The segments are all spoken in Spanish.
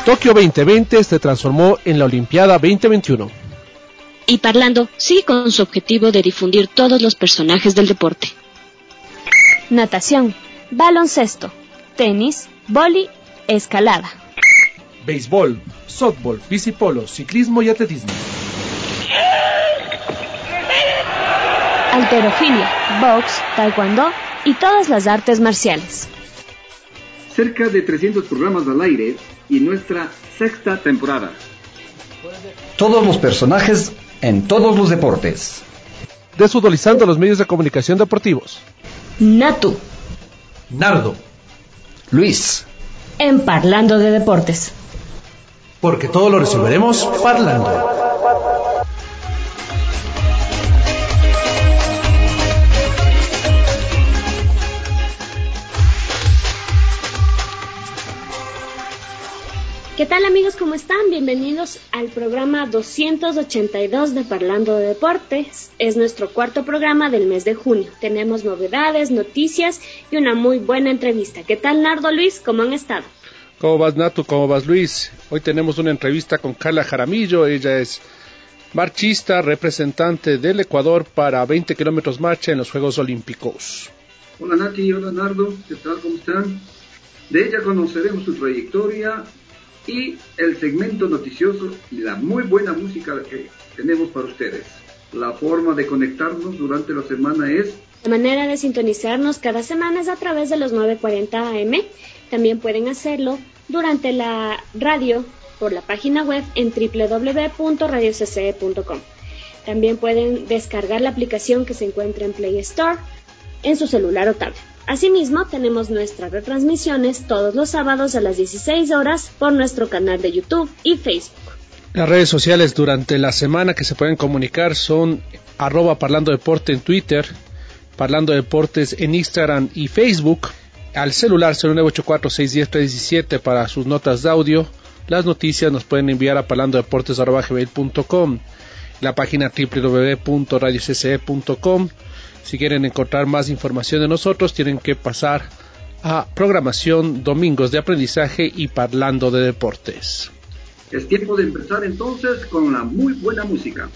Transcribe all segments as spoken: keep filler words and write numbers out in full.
Tokio veinte veinte se transformó en la Olimpiada veinte veintiuno. Y Parlando sigue con su objetivo de difundir todos los personajes del deporte. Natación, baloncesto, tenis, vóley, escalada. Béisbol, softball, bicipolo, ciclismo y atletismo. Halterofilia, box, taekwondo y todas las artes marciales. Cerca de trescientos programas al aire y nuestra sexta temporada. Todos los personajes en todos los deportes. Desfutbolizando los medios de comunicación deportivos. Natu. Nardo. Luis. En Parlando de Deportes. Porque todo lo resolveremos parlando. ¿Qué tal, amigos? ¿Cómo están? Bienvenidos al programa doscientos ochenta y dos de Parlando de Deportes. Es nuestro cuarto programa del mes de junio. Tenemos novedades, noticias y una muy buena entrevista. ¿Qué tal, Nardo, Luis? ¿Cómo han estado? ¿Cómo vas, Natu? ¿Cómo vas, Luis? Hoy tenemos una entrevista con Carla Jaramillo. Ella es marchista, representante del Ecuador para veinte kilómetros marcha en los Juegos Olímpicos. Hola, Nati. Hola, Nardo. ¿Qué tal? ¿Cómo están? De ella conoceremos su trayectoria y el segmento noticioso y la muy buena música que tenemos para ustedes. La forma de conectarnos durante la semana es... La manera de sintonizarnos cada semana es a través de los nueve cuarenta A M. También pueden hacerlo durante la radio por la página web en doble u doble u doble u punto radio c c e punto com. También pueden descargar la aplicación que se encuentra en Play Store en su celular o tablet. Asimismo, tenemos nuestras retransmisiones todos los sábados a las dieciséis horas por nuestro canal de YouTube y Facebook. Las redes sociales durante la semana que se pueden comunicar son arroba Parlando Deporte en Twitter, Parlando Deportes en Instagram y Facebook. Al celular cero nueve ocho cuatro seis uno cero tres uno siete para sus notas de audio. Las noticias nos pueden enviar a parlandodeportes arroba gmail punto com, la página doble u doble u doble u punto radio c c e punto com. Si quieren encontrar más información de nosotros, tienen que pasar a programación, domingos de aprendizaje y Parlando de Deportes. Es tiempo de empezar entonces con la muy buena música.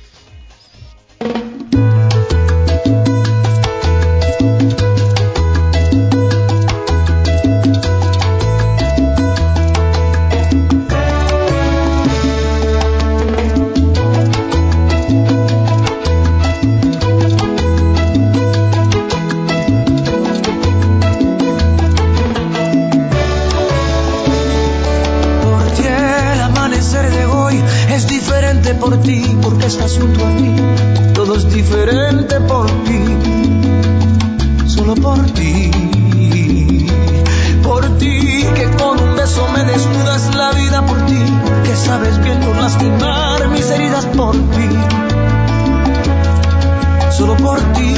Por ti, porque estás junto a mí, todo es diferente por ti, solo por ti, por ti, que con un beso me desnudas la vida por ti, que sabes bien no lastimar mis heridas por ti, solo por ti,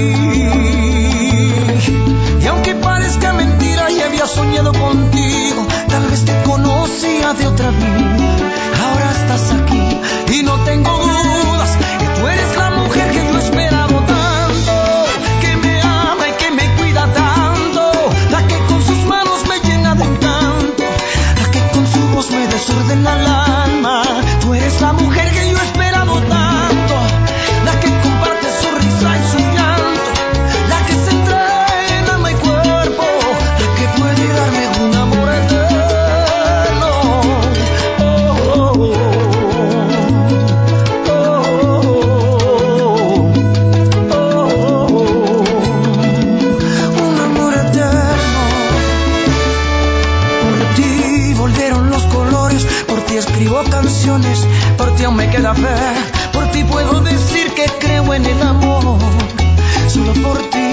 y aunque parezca mentira y había soñado contigo, tal vez te conocía de otra vida, ahora estás aquí. Y no tengo dudas que tú eres la mujer que yo he esperado tanto, que me ama y que me cuida tanto, la que con sus manos me llena de encanto, la que con su voz me desordena el alma. Tú eres la mujer que yo he esperado tanto, la que comparte su risa y su llanto, la que se entrega en alma y cuerpo, la que puede darme un amor eterno. Oh, oh, oh. Escribo canciones, por ti aún me queda fe, por ti puedo decir que creo en el amor, solo por ti.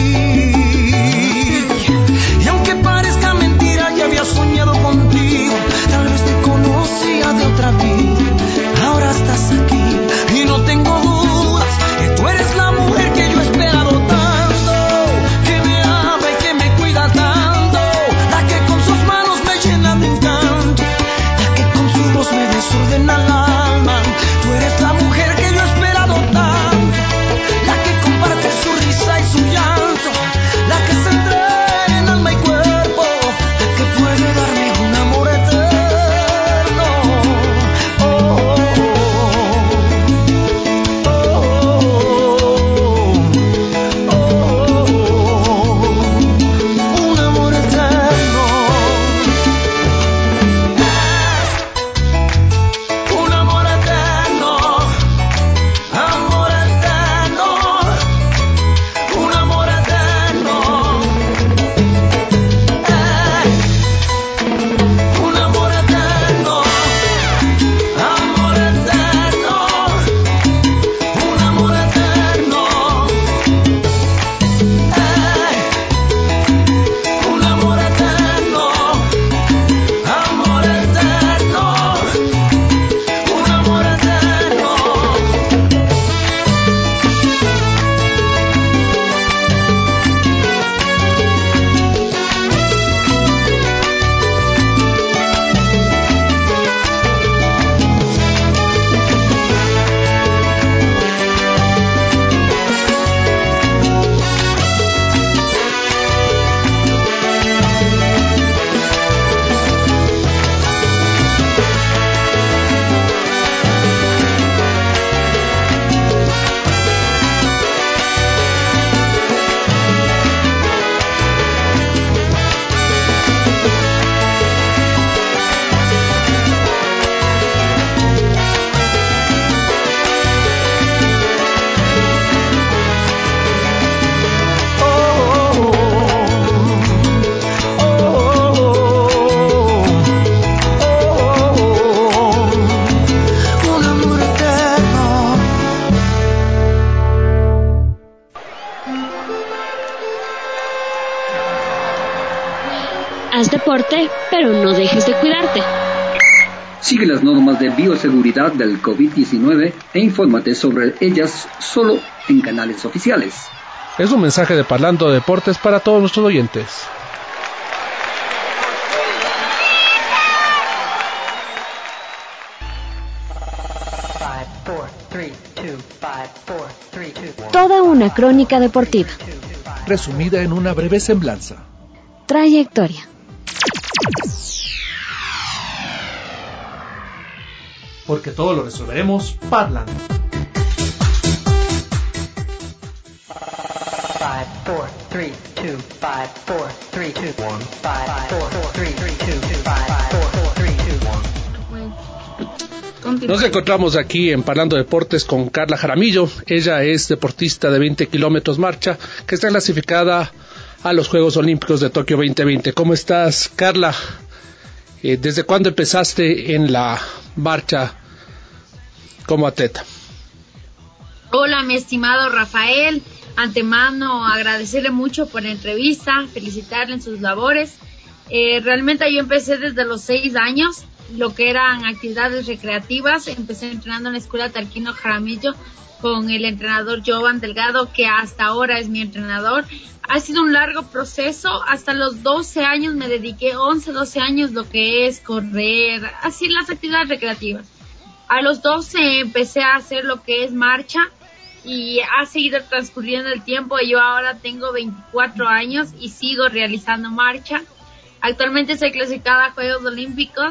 Y aunque parezca mentira, ya había soñado contigo, tal vez te conocía de otra vida, ahora estás aquí y no tengo dudas que tú eres la mujer que yo he esperado tanto, que me ama y que me cuida tanto, la que con sus manos me llena de encanto, me desordena el alma. Tú eres la mujer que yo he esperado tanto, la que comparte su risa y su llanto, la que se entrega Haz deporte, pero no dejes de cuidarte. Sigue las normas de bioseguridad del COVID diecinueve e infórmate sobre ellas solo en canales oficiales. Es un mensaje de Parlando de Deportes para todos nuestros oyentes. Toda una crónica deportiva. Resumida en una breve semblanza. Trayectoria. Porque todo lo resolveremos parlando. Nos encontramos aquí en Parlando Deportes con Carla Jaramillo. Ella es deportista de veinte kilómetros marcha que está clasificada a los Juegos Olímpicos de Tokio veinte veinte. ¿Cómo estás, Carla? Eh, ¿Desde cuándo empezaste en la marcha como atleta? Hola, mi estimado Rafael. Antemano, agradecerle mucho por la entrevista, felicitarle en sus labores. Eh, realmente yo empecé desde los seis años, lo que eran actividades recreativas. Empecé entrenando en la Escuela Tarquino Jaramillo con el entrenador Jovan Delgado, que hasta ahora es mi entrenador. Ha sido un largo proceso. Hasta los doce años me dediqué, once, doce años, lo que es correr, así las actividades recreativas. A los doce empecé a hacer lo que es marcha y ha seguido transcurriendo el tiempo. Yo ahora tengo veinticuatro años y sigo realizando marcha. Actualmente soy clasificada a Juegos Olímpicos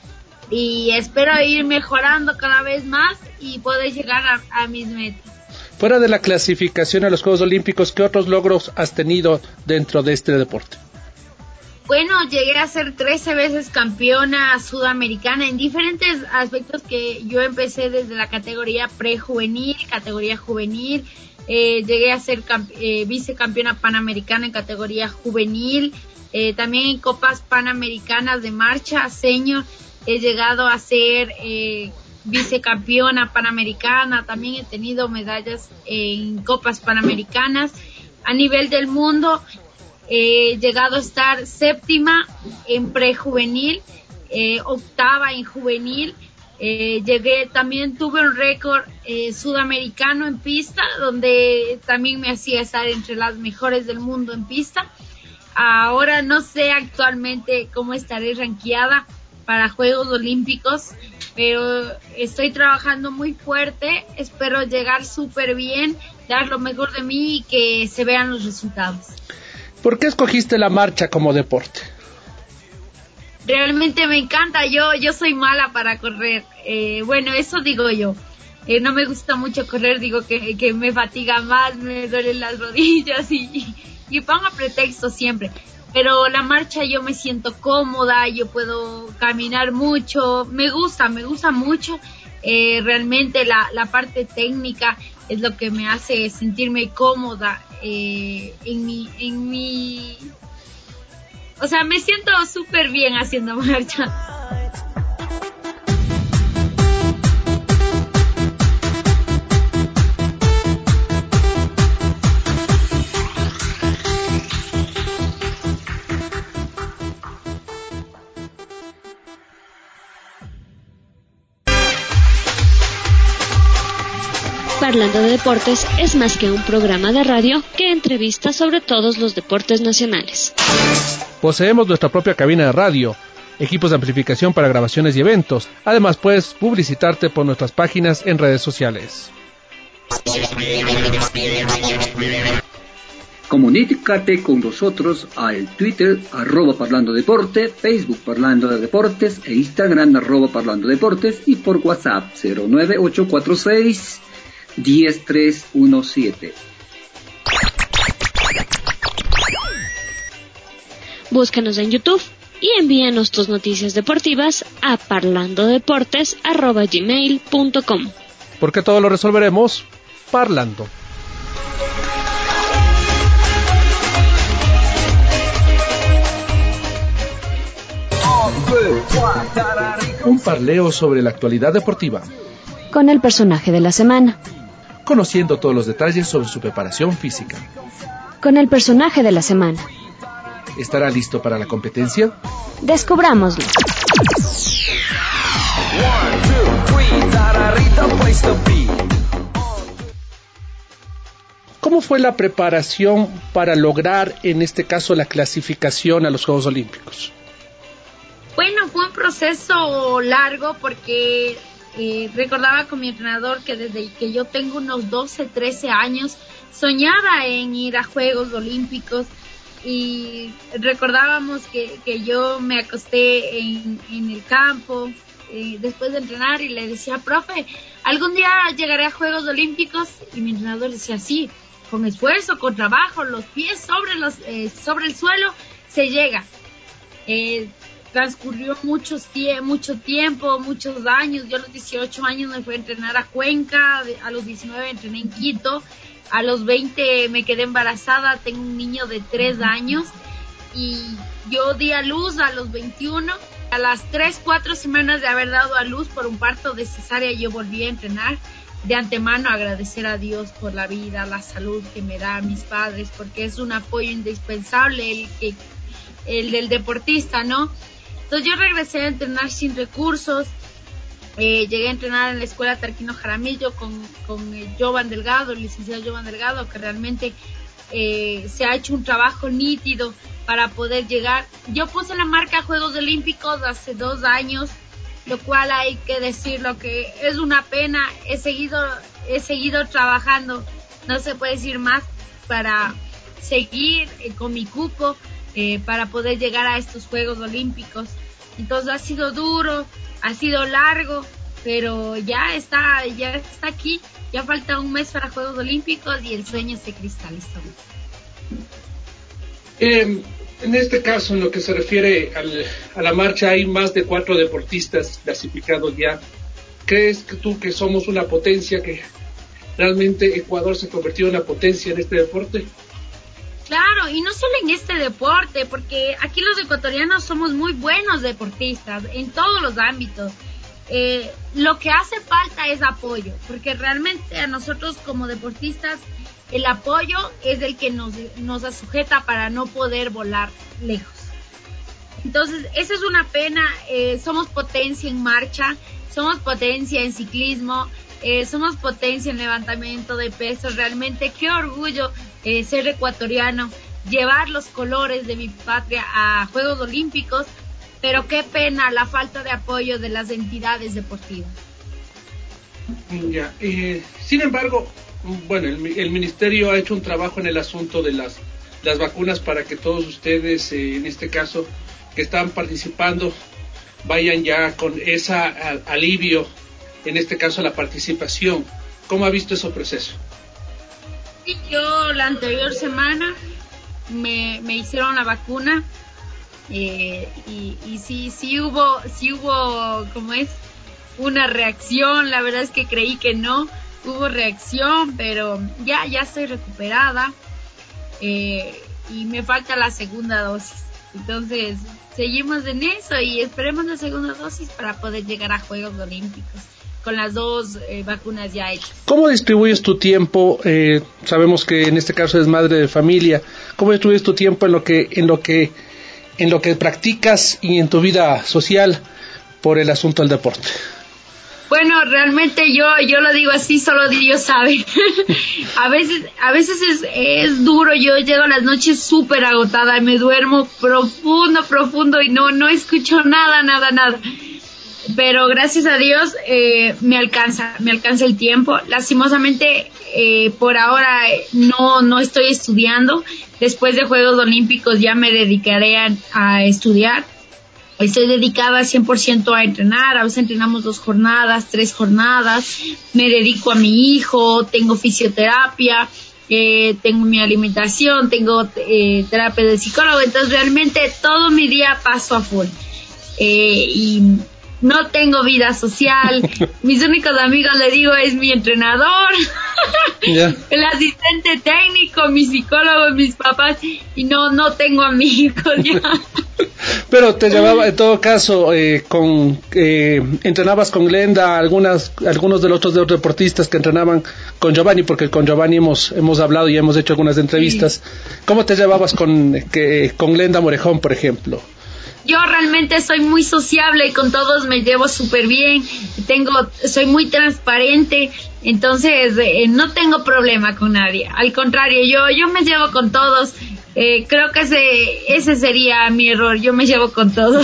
y espero ir mejorando cada vez más y poder llegar a, a mis metas. Fuera de la clasificación a los Juegos Olímpicos, ¿qué otros logros has tenido dentro de este deporte? Bueno, llegué a ser trece veces campeona sudamericana en diferentes aspectos, que yo empecé desde la categoría prejuvenil, categoría juvenil, eh, llegué a ser camp- eh, vicecampeona panamericana en categoría juvenil, eh, también en copas panamericanas de marcha, senior, he llegado a ser eh, vicecampeona panamericana, también he tenido medallas en copas panamericanas. A nivel del mundo he llegado a estar séptima en prejuvenil, eh, octava en juvenil, eh, llegué, también tuve un récord eh, sudamericano en pista, donde también me hacía estar entre las mejores del mundo en pista. Ahora no sé actualmente cómo estaré rankeada para Juegos Olímpicos, pero estoy trabajando muy fuerte, espero llegar súper bien, dar lo mejor de mí y que se vean los resultados. ¿Por qué escogiste la marcha como deporte? Realmente me encanta, yo yo soy mala para correr, eh, bueno, eso digo yo, eh, no me gusta mucho correr, digo que, que me fatiga más, me duelen las rodillas y, y, y pongo pretexto siempre, pero la marcha yo me siento cómoda, yo puedo caminar mucho, me gusta, me gusta mucho, eh, realmente la, la parte técnica es lo que me hace sentirme cómoda eh, en mi, en mi, o sea, me siento súper bien haciendo marcha. Parlando de Deportes es más que un programa de radio que entrevista sobre todos los deportes nacionales. Poseemos nuestra propia cabina de radio, equipos de amplificación para grabaciones y eventos. Además, puedes publicitarte por nuestras páginas en redes sociales. Comunícate con nosotros al Twitter, arroba Parlando Deporte, Facebook Parlando de Deportes e Instagram, arroba Parlando Deportes, y por WhatsApp cero nueve ocho cuatro seis uno cero tres uno siete. Búscanos en YouTube y envíanos tus noticias deportivas a parlandodeportes arroba gmail punto com. Porque todo lo resolveremos parlando. Un parleo sobre la actualidad deportiva. Con el personaje de la semana. Conociendo todos los detalles sobre su preparación física. Con el personaje de la semana. ¿Estará listo para la competencia? Descubrámoslo. ¿Cómo fue la preparación para lograr, en este caso, la clasificación a los Juegos Olímpicos? Bueno, fue un proceso largo porque eh, recordaba con mi entrenador que desde que yo tengo unos doce, trece años, soñaba en ir a Juegos Olímpicos y recordábamos que, que yo me acosté en, en el campo eh, después de entrenar y le decía, profe, ¿algún día llegaré a Juegos Olímpicos? Y mi entrenador decía, sí, con esfuerzo, con trabajo, los pies sobre, los, eh, sobre el suelo, se llega. Eh, transcurrió muchos tie- mucho tiempo, muchos años. Yo a los dieciocho años me fui a entrenar a Cuenca, a los diecinueve entrené en Quito, a los veinte me quedé embarazada, tengo un niño de tres años y yo di a luz a los veintiuno. A las tres, cuatro semanas de haber dado a luz por un parto de cesárea yo volví a entrenar. De antemano agradecer a Dios por la vida, la salud que me da a mis padres, porque es un apoyo indispensable el, que, el del deportista, ¿no? Entonces yo regresé a entrenar sin recursos, eh, llegué a entrenar en la escuela Tarquino Jaramillo con, con eh, Jovan Delgado, el licenciado Jovan Delgado, que realmente eh, se ha hecho un trabajo nítido para poder llegar. Yo puse la marca Juegos Olímpicos hace dos años, lo cual hay que decirlo que es una pena. He seguido, he seguido trabajando, no se puede decir más, para seguir eh, con mi cupo, eh, para poder llegar a estos Juegos Olímpicos. Entonces ha sido duro, ha sido largo, pero ya está, ya está aquí, ya falta un mes para Juegos Olímpicos y el sueño se cristalizó. Eh, en este caso, en lo que se refiere al, a la marcha, hay más de cuatro deportistas clasificados ya. ¿Crees que tú que somos una potencia, que realmente Ecuador se ha convertido en una potencia en este deporte? Claro, y no solo en este deporte, porque aquí los ecuatorianos somos muy buenos deportistas en todos los ámbitos. Eh, lo que hace falta es apoyo, porque realmente a nosotros como deportistas el apoyo es el que nos, nos sujeta para no poder volar lejos. Entonces, esa es una pena. Eh, somos potencia en marcha, somos potencia en ciclismo, eh, somos potencia en levantamiento de pesos. Realmente, qué orgullo eh, ser ecuatoriano, llevar los colores de mi patria a Juegos Olímpicos, pero qué pena la falta de apoyo de las entidades deportivas. Ya, eh, sin embargo, bueno, el, el ministerio ha hecho un trabajo en el asunto de las, las vacunas para que todos ustedes, eh, en este caso, que están participando, vayan ya con ese alivio, en este caso la participación. ¿Cómo ha visto ese proceso? Sí, yo la anterior semana me, me hicieron la vacuna eh, y, y sí, sí hubo, sí hubo, ¿cómo es? Una reacción. La verdad es que creí que no hubo reacción, pero ya, ya estoy recuperada eh, y me falta la segunda dosis. Entonces, seguimos en eso y esperemos la segunda dosis para poder llegar a Juegos Olímpicos con las dos eh, vacunas ya hechas. ¿Cómo distribuyes tu tiempo? Eh, sabemos que en este caso es madre de familia. ¿Cómo distribuyes tu tiempo en lo que, en lo que, en lo que practicas y en tu vida social por el asunto del deporte? Bueno, realmente yo yo lo digo así, solo Dios sabe. a veces a veces es, es duro. Yo llego a las noches súper agotada y me duermo profundo, profundo y no no escucho nada, nada, nada. Pero gracias a Dios eh, me alcanza, me alcanza el tiempo. Lastimosamente eh, por ahora no no estoy estudiando. Después de Juegos Olímpicos ya me dedicaré a, a estudiar. Estoy dedicada cien por ciento a entrenar. A veces entrenamos dos jornadas, tres jornadas. Me dedico a mi hijo, tengo fisioterapia, eh, tengo mi alimentación, tengo eh, terapia de psicólogo. Entonces realmente todo mi día paso a full. Eh, y no tengo vida social. Mis únicos amigos, le digo, es mi entrenador, yeah. el asistente técnico, mi psicólogo, mis papás. Y no, no tengo amigos ya. Pero te llevaba, en todo caso, eh, con eh, entrenabas con Glenda, algunas, algunos de los otros deportistas que entrenaban con Giovanni, porque con Giovanni hemos hemos hablado y hemos hecho algunas entrevistas. Sí. ¿Cómo te llevabas con que, con Glenda Morejón, por ejemplo? Yo realmente soy muy sociable y con todos me llevo súper bien. Tengo, soy muy transparente, entonces eh, no tengo problema con nadie. Al contrario, yo yo me llevo con todos. Eh, creo que ese ese sería mi error. Yo me llevo con todos.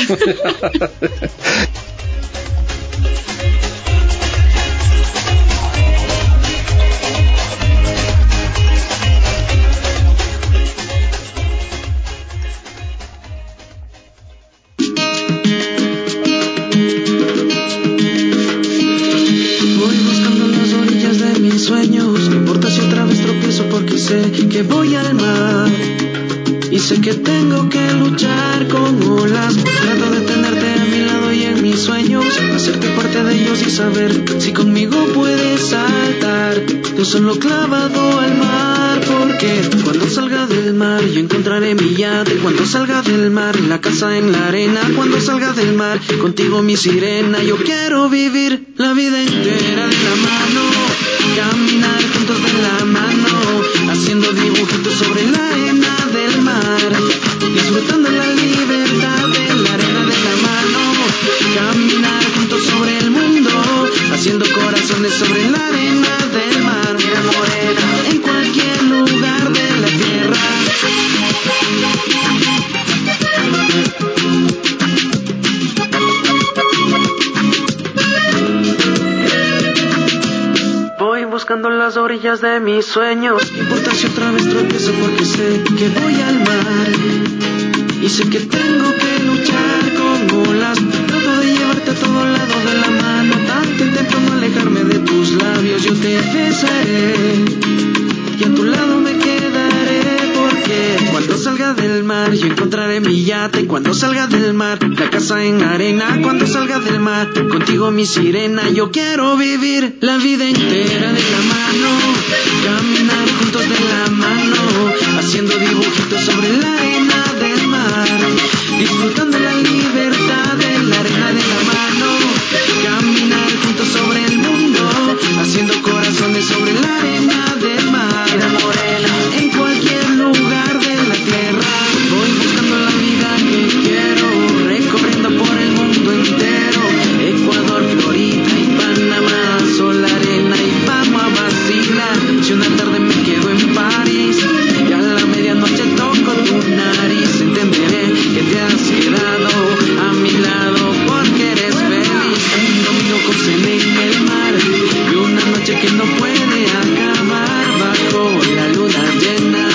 Que voy al mar y sé que tengo que luchar con olas. Trato de tenerte a mi lado y en mis sueños, hacerte parte de ellos y saber si conmigo puedes saltar. Yo solo clavado al mar, porque cuando salga del mar yo encontraré mi yate. Cuando salga del mar, la casa en la arena. Cuando salga del mar, contigo mi sirena. Yo quiero vivir la vida entera de la mano, caminar juntos de la mano, haciendo dibujitos sobre la arena del mar, disfrutando la libertad de la arena de la mano, caminar juntos sobre el mundo, haciendo corazones sobre la arena del mar. Mira morena, en cualquier lugar de la tierra. Buscando las orillas de mis sueños. No importa si otra vez tropiezo, porque sé que voy al mar y sé que tengo que luchar con olas. Trato de llevarte a todo lado de la mano, tanto intento no alejarme de tus labios. Yo te besaré y a tu lado me quedaré, porque cuando salga del mar yo encontraré mi yate. Cuando salga del mar, la casa en arena. Cuando salga del mar, contigo mi sirena. Yo quiero vivir la vida entera de la mano, caminar juntos de la mano, haciendo dibujitos sobre la arena del mar, disfrutando la libertad de la arena de la mano, caminar juntos sobre el mundo, haciendo corazones sobre la arena del mar. Mira morena, en cualquier lugar de la tierra, voy buscando la vida que quiero, recorriendo por el mundo entero, Ecuador, Florida y Panamá, sol, arena y vamos a vacilar. Si una tarde me quedo en París y a la medianoche toco tu nariz, entenderé que te has quedado a mi lado porque eres feliz. Un domingo con cena en el mar y una noche que no puede acabar bajo la luna llena.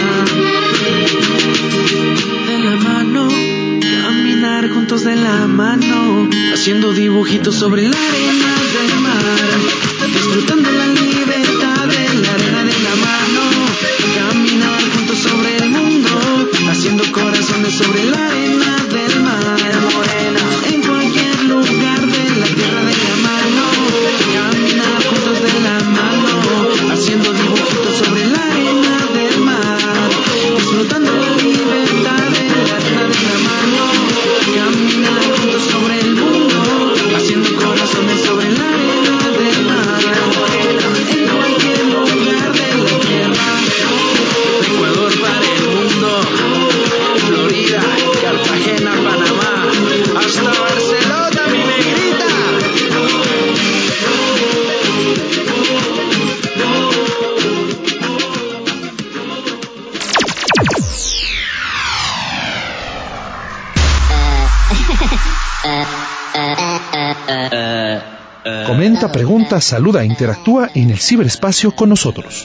De la mano, caminar juntos de la mano, haciendo dibujitos sobre la arena del mar, disfrutando la libertad de la arena de la mano, caminar juntos sobre el mundo, haciendo corazones sobre la arena del mar. Morena, en cualquier lugar de la tierra de la mano, caminar juntos de la mano, haciendo dibujitos sobre la arena del mar, disfrutando la libertad de la arena de la mano, caminar juntos sobre el mundo, haciendo corazones sobre la arena del mar. En cualquier lugar de la tierra, de Ecuador para el mundo, Florida, Cartagena, Panamá, hasta Barcelona, mi negrita. Comenta, pregunta, saluda, interactúa en el ciberespacio con nosotros.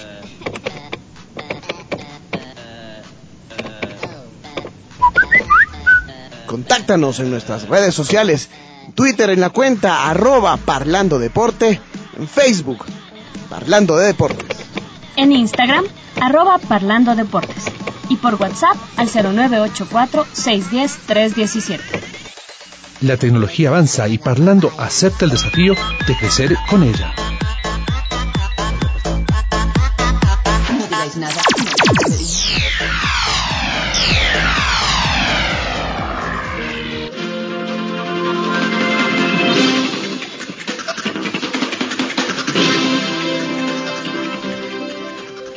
Contáctanos en nuestras redes sociales, Twitter en la cuenta arroba Parlando Deporte, en Facebook Parlando de Deportes, en Instagram arroba Parlando Deportes y por WhatsApp al cero nueve ocho cuatro, seis uno cero, tres uno siete. La tecnología avanza y Parlando acepta el desafío de crecer con ella. No digáis nada.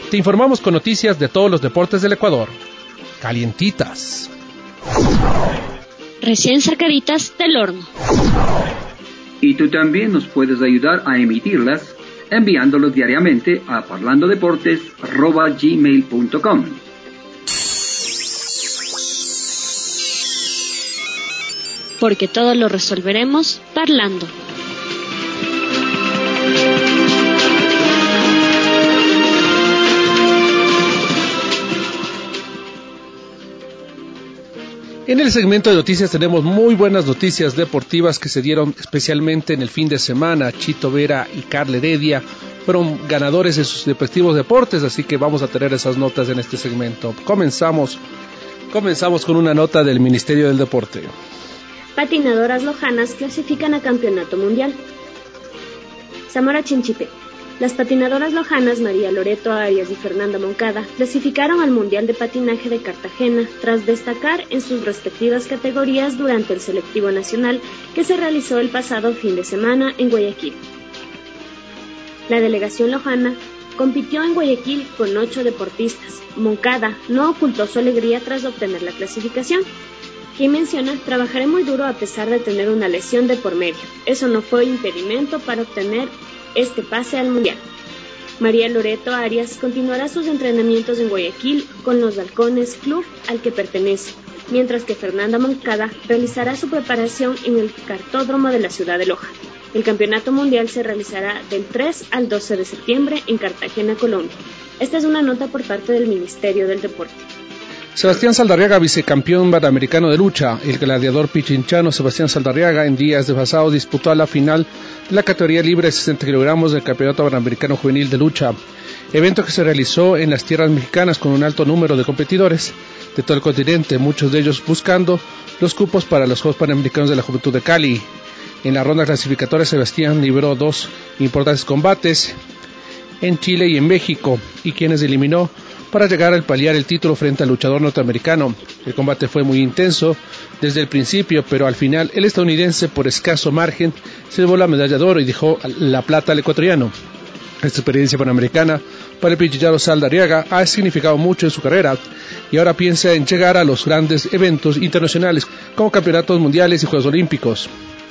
Te informamos con noticias de todos los deportes del Ecuador. Calientitas. Recién sacaditas del horno. Y tú también nos puedes ayudar a emitirlas enviándolos diariamente a parlandodeportes arroba gmail punto com. Porque todo lo resolveremos parlando. En el segmento de noticias tenemos muy buenas noticias deportivas que se dieron especialmente en el fin de semana. Chito Vera y Carla Heredia fueron ganadores de sus respectivos deportes, así que vamos a tener esas notas en este segmento. Comenzamos, comenzamos con una nota del Ministerio del Deporte. Patinadoras lojanas clasifican a campeonato mundial. Zamora Chinchipe. Las patinadoras lojanas María Loreto Arias y Fernanda Moncada clasificaron al Mundial de Patinaje de Cartagena tras destacar en sus respectivas categorías durante el selectivo nacional que se realizó el pasado fin de semana en Guayaquil. La delegación lojana compitió en Guayaquil con ocho deportistas. Moncada no ocultó su alegría tras obtener la clasificación. Y menciona, trabajaré muy duro a pesar de tener una lesión de por medio. Eso no fue impedimento para obtener este pase al Mundial. María Loreto Arias continuará sus entrenamientos en Guayaquil con los Halcones Club al que pertenece, mientras que Fernanda Moncada realizará su preparación en el cartódromo de la ciudad de Loja. El campeonato mundial se realizará del tres al doce de septiembre en Cartagena, Colombia. Esta es una nota por parte del Ministerio del Deporte. Sebastián Saldarriaga, vicecampeón panamericano de lucha. El gladiador pichinchano Sebastián Saldarriaga en días de pasado disputó la final de la categoría libre de sesenta kilogramos del Campeonato Panamericano Juvenil de Lucha, evento que se realizó en las tierras mexicanas con un alto número de competidores de todo el continente, muchos de ellos buscando los cupos para los Juegos Panamericanos de la Juventud de Cali. En la ronda clasificatoria, Sebastián libró dos importantes combates en Chile y en México, y quienes eliminó para llegar al paliar el título frente al luchador norteamericano. El combate fue muy intenso desde el principio, pero al final el estadounidense por escaso margen se llevó la medalla de oro y dejó la plata al ecuatoriano. Esta experiencia panamericana para el pichinchano Saldarriaga ha significado mucho en su carrera y ahora piensa en llegar a los grandes eventos internacionales como campeonatos mundiales y Juegos Olímpicos.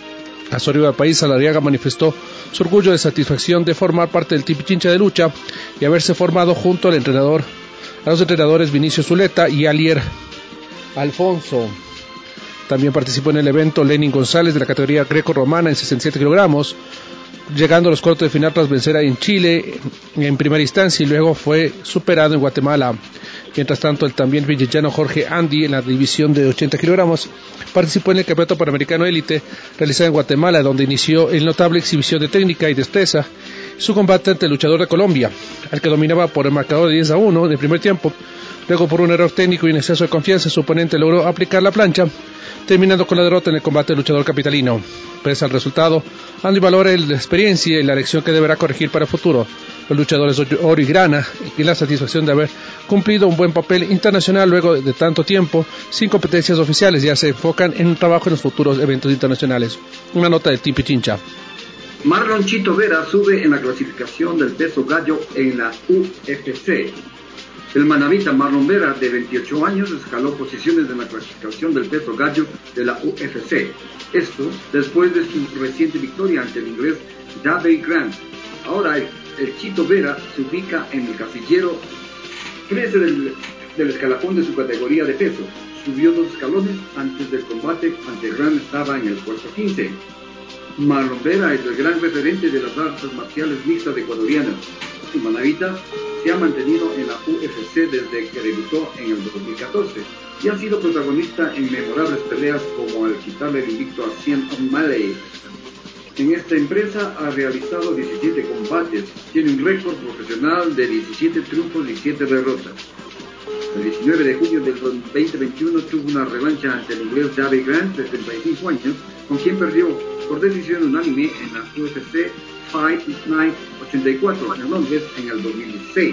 A su arribo del país, Saldarriaga manifestó su orgullo de satisfacción de formar parte del Team Pichincha de lucha y haberse formado junto al entrenador a los entrenadores Vinicio Zuleta y Alier Alfonso. También participó en el evento Lenin González de la categoría greco-romana en sesenta y siete kilogramos, llegando a los cuartos de final tras vencer en Chile en primera instancia y luego fue superado en Guatemala. Mientras tanto, el también pichinchano Jorge Andy en la división de ochenta kilogramos participó en el Campeonato Panamericano Élite realizado en Guatemala, donde inició en notable exhibición de técnica y destreza su combate ante el luchador de Colombia, al que dominaba por el marcador de diez a uno en el primer tiempo. Luego, por un error técnico y un exceso de confianza, su oponente logró aplicar la plancha, terminando con la derrota en el combate del luchador capitalino. Pese al resultado, Andy valora la experiencia y la lección que deberá corregir para el futuro. Los luchadores Oro y Grana, y la satisfacción de haber cumplido un buen papel internacional luego de tanto tiempo sin competencias oficiales, ya se enfocan en un trabajo en los futuros eventos internacionales. Una nota del Team Pichincha. Marlon Chito Vera sube en la clasificación del peso gallo en la U F C. El manabita Marlon Vera, de veintiocho años, escaló posiciones en la clasificación del peso gallo de la U F C. Esto después de su reciente victoria ante el inglés Davey Grant. Ahora el, el Chito Vera se ubica en el casillero trece del, del escalafón de su categoría de peso. Subió dos escalones antes del combate ante Grant, estaba en el puesto quince. Marlon Vera es el gran referente de las artes marciales mixtas ecuatorianas. Su manabita se ha mantenido en la U F C desde que debutó en el dos mil catorce y ha sido protagonista en memorables peleas como al quitarle el invicto a Sean O'Malley. En esta empresa ha realizado diecisiete combates, tiene un récord profesional de diecisiete triunfos y siete derrotas. El diecinueve de junio del veinte veintiuno tuvo una revancha ante el inglés Davey Grant, de treinta y cinco años, con quien perdió por decisión unánime en la U F C Fight Night ochenta y cuatro en Londres en el dos mil dieciséis.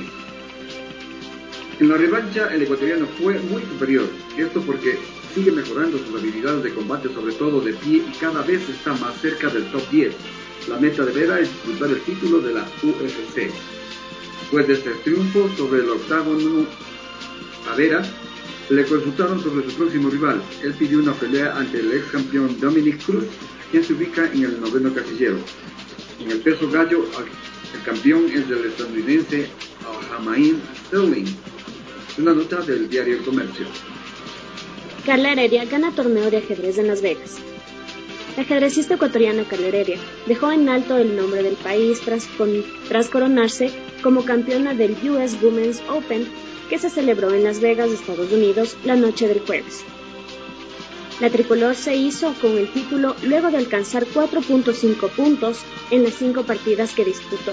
En la revancha el ecuatoriano fue muy superior, esto porque sigue mejorando sus habilidades de combate, sobre todo de pie, y cada vez está más cerca del top diez. La meta de Vera es disputar el título de la U F C. Después de este triunfo sobre el octágono Avera, le consultaron sobre su próximo rival. Él pidió una pelea ante el ex campeón Dominic Cruz, quien se ubica en el noveno casillero. En el peso gallo, el campeón es el estadounidense Aljamain Sterling. Es una nota del diario El Comercio. Carla Heredia gana torneo de ajedrez en Las Vegas. La ajedrecista ecuatoriana Carla Heredia dejó en alto el nombre del país tras, con, tras coronarse como campeona del U S Women's Open, que se celebró en Las Vegas, Estados Unidos, la noche del jueves. La tricolor se hizo con el título luego de alcanzar cuatro punto cinco puntos en las cinco partidas que disputó.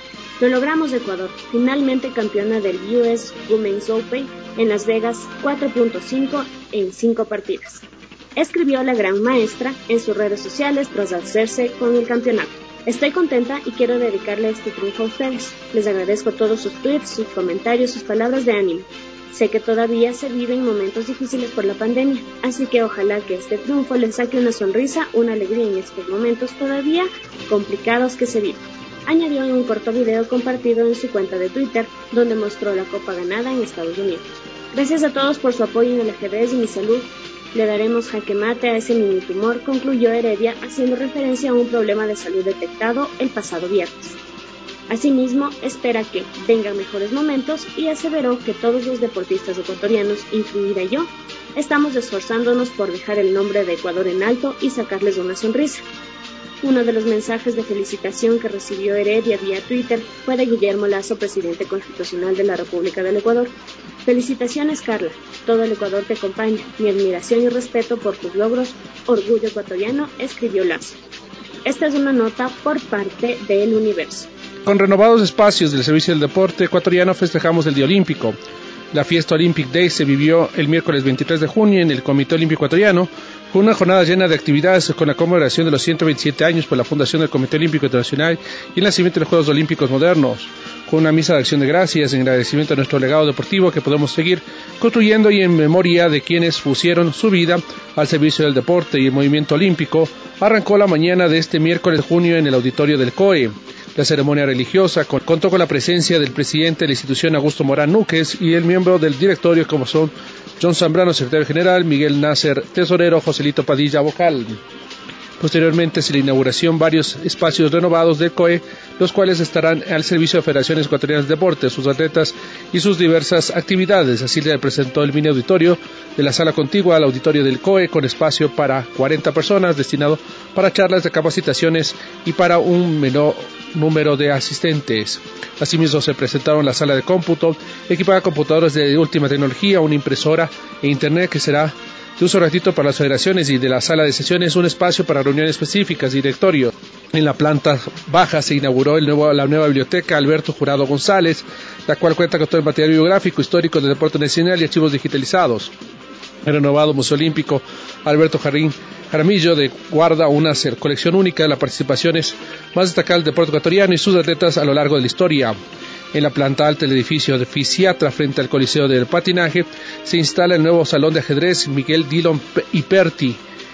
Lo logramos, Ecuador, finalmente campeona del U S Women's Open en Las Vegas, cuatro punto cinco en cinco partidas. Escribió la gran maestra en sus redes sociales tras hacerse con el campeonato. Estoy contenta y quiero dedicarle este triunfo a ustedes. Les agradezco todos sus tweets, sus comentarios, sus palabras de ánimo. Sé que todavía se viven momentos difíciles por la pandemia, así que ojalá que este triunfo les saque una sonrisa, una alegría en estos momentos todavía complicados que se viven. Añadió en un corto video compartido en su cuenta de Twitter, donde mostró la copa ganada en Estados Unidos. Gracias a todos por su apoyo en el ajedrez y mi salud. Le daremos jaque mate a ese mini tumor, concluyó Heredia, haciendo referencia a un problema de salud detectado el pasado viernes. Asimismo, espera que vengan mejores momentos y aseveró que todos los deportistas ecuatorianos, incluida yo, estamos esforzándonos por dejar el nombre de Ecuador en alto y sacarles una sonrisa. Uno de los mensajes de felicitación que recibió Heredia vía Twitter fue de Guillermo Lasso, presidente constitucional de la República del Ecuador. Felicitaciones, Carla. Todo el Ecuador te acompaña. Mi admiración y respeto por tus logros. Orgullo ecuatoriano, escribió Lasso. Esta es una nota por parte de El Universo. Con renovados espacios del servicio del deporte ecuatoriano festejamos el Día Olímpico. La fiesta Olympic Day se vivió el miércoles veintitrés de junio en el Comité Olímpico Ecuatoriano, con una jornada llena de actividades con la conmemoración de los ciento veintisiete años por la fundación del Comité Olímpico Internacional y el nacimiento de los Juegos Olímpicos modernos, con una misa de acción de gracias en agradecimiento a nuestro legado deportivo que podemos seguir construyendo y en memoria de quienes pusieron su vida al servicio del deporte y el movimiento olímpico. Arrancó la mañana de este miércoles de junio en el auditorio del C O E. La ceremonia religiosa contó con la presencia del presidente de la institución, Augusto Morán Núquez, y el miembro del directorio, como son John Zambrano, secretario general, Miguel Nasser, tesorero, Joselito Padilla, vocal. Posteriormente se la inauguración varios espacios renovados del C O E, los cuales estarán al servicio de Federaciones Ecuatorianas de Deportes, sus atletas y sus diversas actividades. Así le presentó el mini auditorio de la sala contigua al auditorio del C O E, con espacio para cuarenta personas, destinado para charlas de capacitaciones y para un menor número de asistentes. Asimismo se presentaron la sala de cómputo, equipada con computadores de última tecnología, una impresora e internet que será de uso gratuito para las federaciones, y de la sala de sesiones un espacio para reuniones específicas, directorio. En la planta baja se inauguró el nuevo, la nueva biblioteca Alberto Jurado González, la cual cuenta con todo el material biográfico, histórico de deporte nacional y archivos digitalizados. El renovado Museo Olímpico Alberto Jarrín Jaramillo de guarda una colección única de las participaciones más destacadas del deporte ecuatoriano y sus atletas a lo largo de la historia. En la planta alta del edificio de Fisiatra, frente al Coliseo del Patinaje, se instala el nuevo salón de ajedrez Miguel Dillon Iperti,